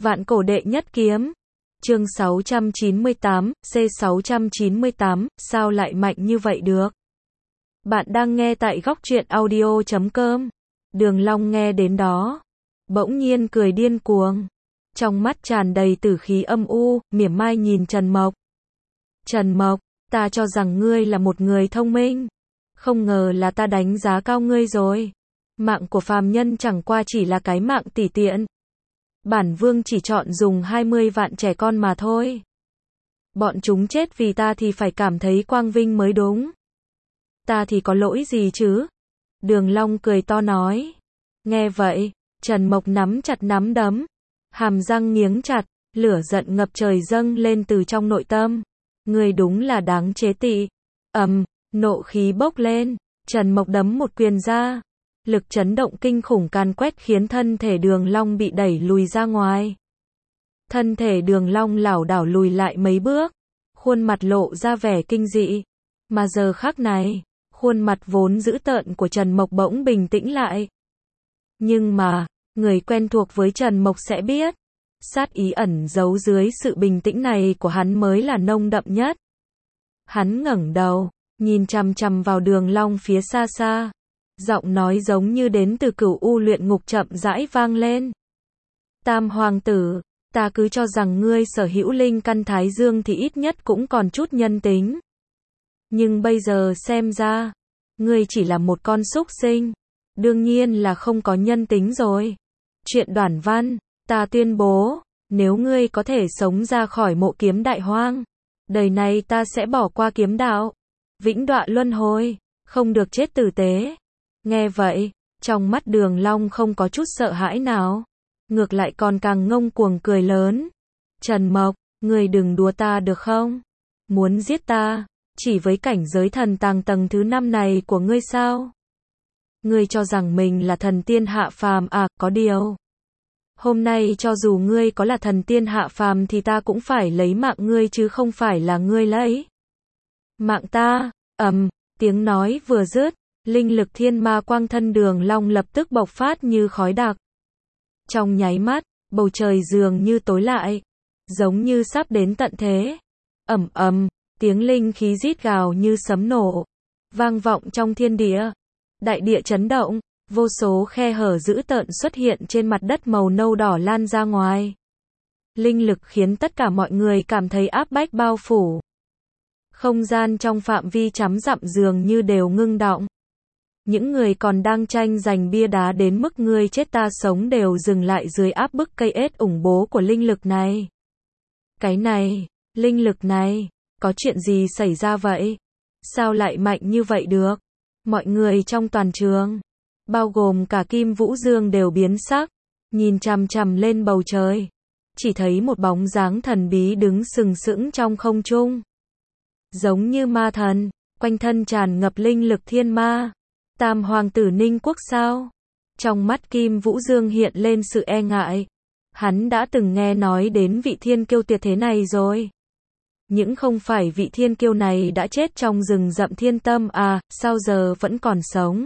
Vạn cổ đệ nhất kiếm. Chương 698, C698, sao lại mạnh như vậy được? Bạn đang nghe tại góc truyện audio.com. Đường Long nghe đến đó, bỗng nhiên cười điên cuồng. Trong mắt tràn đầy tử khí âm u, mỉa mai nhìn Trần Mộc. Trần Mộc, ta cho rằng ngươi là một người thông minh. Không ngờ là ta đánh giá cao ngươi rồi. Mạng của phàm nhân chẳng qua chỉ là cái mạng tỉ tiện. Bản vương chỉ chọn dùng 20 vạn trẻ con mà thôi. Bọn chúng chết vì ta thì phải cảm thấy quang vinh mới đúng. Ta thì có lỗi gì chứ? Đường Long cười to nói. Nghe vậy, Trần Mộc nắm chặt nắm đấm, hàm răng nghiến chặt, lửa giận ngập trời dâng lên từ trong nội tâm. Ngươi đúng là đáng chế tị. Nộ khí bốc lên, Trần Mộc đấm một quyền ra. Lực chấn động kinh khủng càn quét khiến thân thể Đường Long bị đẩy lùi ra ngoài. Thân thể Đường Long lảo đảo lùi lại mấy bước, khuôn mặt lộ ra vẻ kinh dị. Mà giờ khắc này, khuôn mặt vốn dữ tợn của Trần Mộc bỗng bình tĩnh lại. Nhưng mà, người quen thuộc với Trần Mộc sẽ biết, sát ý ẩn giấu dưới sự bình tĩnh này của hắn mới là nồng đậm nhất. Hắn ngẩng đầu, nhìn chằm chằm vào Đường Long phía xa xa. Giọng nói giống như đến từ Cửu U luyện ngục chậm rãi vang lên. Tam hoàng tử, ta cứ cho rằng ngươi sở hữu linh căn thái dương thì ít nhất cũng còn chút nhân tính. Nhưng bây giờ xem ra, ngươi chỉ là một con súc sinh. Đương nhiên là không có nhân tính rồi. Chuyện Đoản Văn, ta tuyên bố, nếu ngươi có thể sống ra khỏi mộ kiếm đại hoang, đời này ta sẽ bỏ qua kiếm đạo, vĩnh đọa luân hồi, không được chết tử tế. Nghe vậy, trong mắt Đường Long không có chút sợ hãi nào, ngược lại còn càng ngông cuồng cười lớn. Trần Mộc, ngươi đừng đùa ta được không? Muốn giết ta, chỉ với cảnh giới thần tàng tầng thứ 5 này của ngươi sao? Ngươi cho rằng mình là thần tiên hạ phàm à? Có điều, hôm nay cho dù ngươi có là thần tiên hạ phàm thì ta cũng phải lấy mạng ngươi chứ không phải là ngươi lấy mạng ta. Tiếng nói vừa dứt, linh lực thiên ma quang thân Đường Long lập tức bộc phát như khói đặc. Trong nháy mắt, bầu trời dường như tối lại, giống như sắp đến tận thế. Tiếng linh khí rít gào như sấm nổ, vang vọng trong thiên địa. Đại địa chấn động, vô số khe hở dữ tợn xuất hiện trên mặt đất màu nâu đỏ lan ra ngoài. Linh lực khiến tất cả mọi người cảm thấy áp bách bao phủ. Không gian trong phạm vi trăm dặm dường như đều ngưng đọng. Những người còn đang tranh giành bia đá đến mức ngươi chết ta sống đều dừng lại dưới áp bức cây ết ủng bố của linh lực này. Cái này, linh lực này, có chuyện gì xảy ra vậy? Sao lại mạnh như vậy được? Mọi người trong toàn trường, bao gồm cả Kim Vũ Dương đều biến sắc, nhìn chằm chằm lên bầu trời. Chỉ thấy một bóng dáng thần bí đứng sừng sững trong không trung. Giống như ma thần, quanh thân tràn ngập linh lực thiên ma. Tam hoàng tử Ninh Quốc sao? Trong mắt Kim Vũ Dương hiện lên sự e ngại. Hắn đã từng nghe nói đến vị thiên kiêu tuyệt thế này rồi. Nhưng không phải vị thiên kiêu này đã chết trong rừng rậm thiên tâm à, sao giờ vẫn còn sống?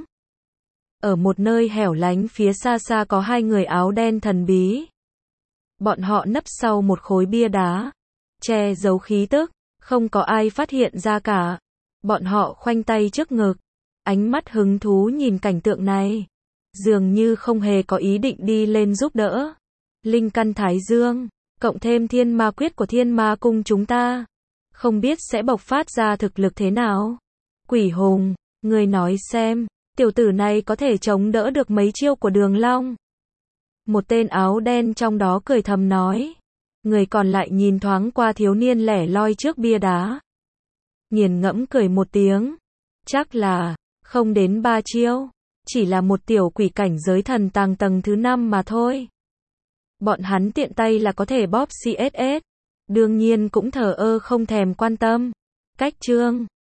Ở một nơi hẻo lánh phía xa xa có hai người áo đen thần bí. Bọn họ nấp sau một khối bia đá, che giấu khí tức, không có ai phát hiện ra cả. Bọn họ khoanh tay trước ngực, ánh mắt hứng thú nhìn cảnh tượng này, dường như không hề có ý định đi lên giúp đỡ. Linh căn thái dương, cộng thêm thiên ma quyết của thiên ma cung chúng ta, không biết sẽ bộc phát ra thực lực thế nào. Quỷ hùng, ngươi nói xem, tiểu tử này có thể chống đỡ được mấy chiêu của Đường Long? Một tên áo đen trong đó cười thầm nói. Người còn lại nhìn thoáng qua thiếu niên lẻ loi trước bia đá, nghiền ngẫm cười một tiếng. Chắc là không đến 3 chiêu, chỉ là một tiểu quỷ cảnh giới thần tàng tầng thứ 5 mà thôi. Bọn hắn tiện tay là có thể bóp CSS, đương nhiên cũng thờ ơ không thèm quan tâm. Cách chương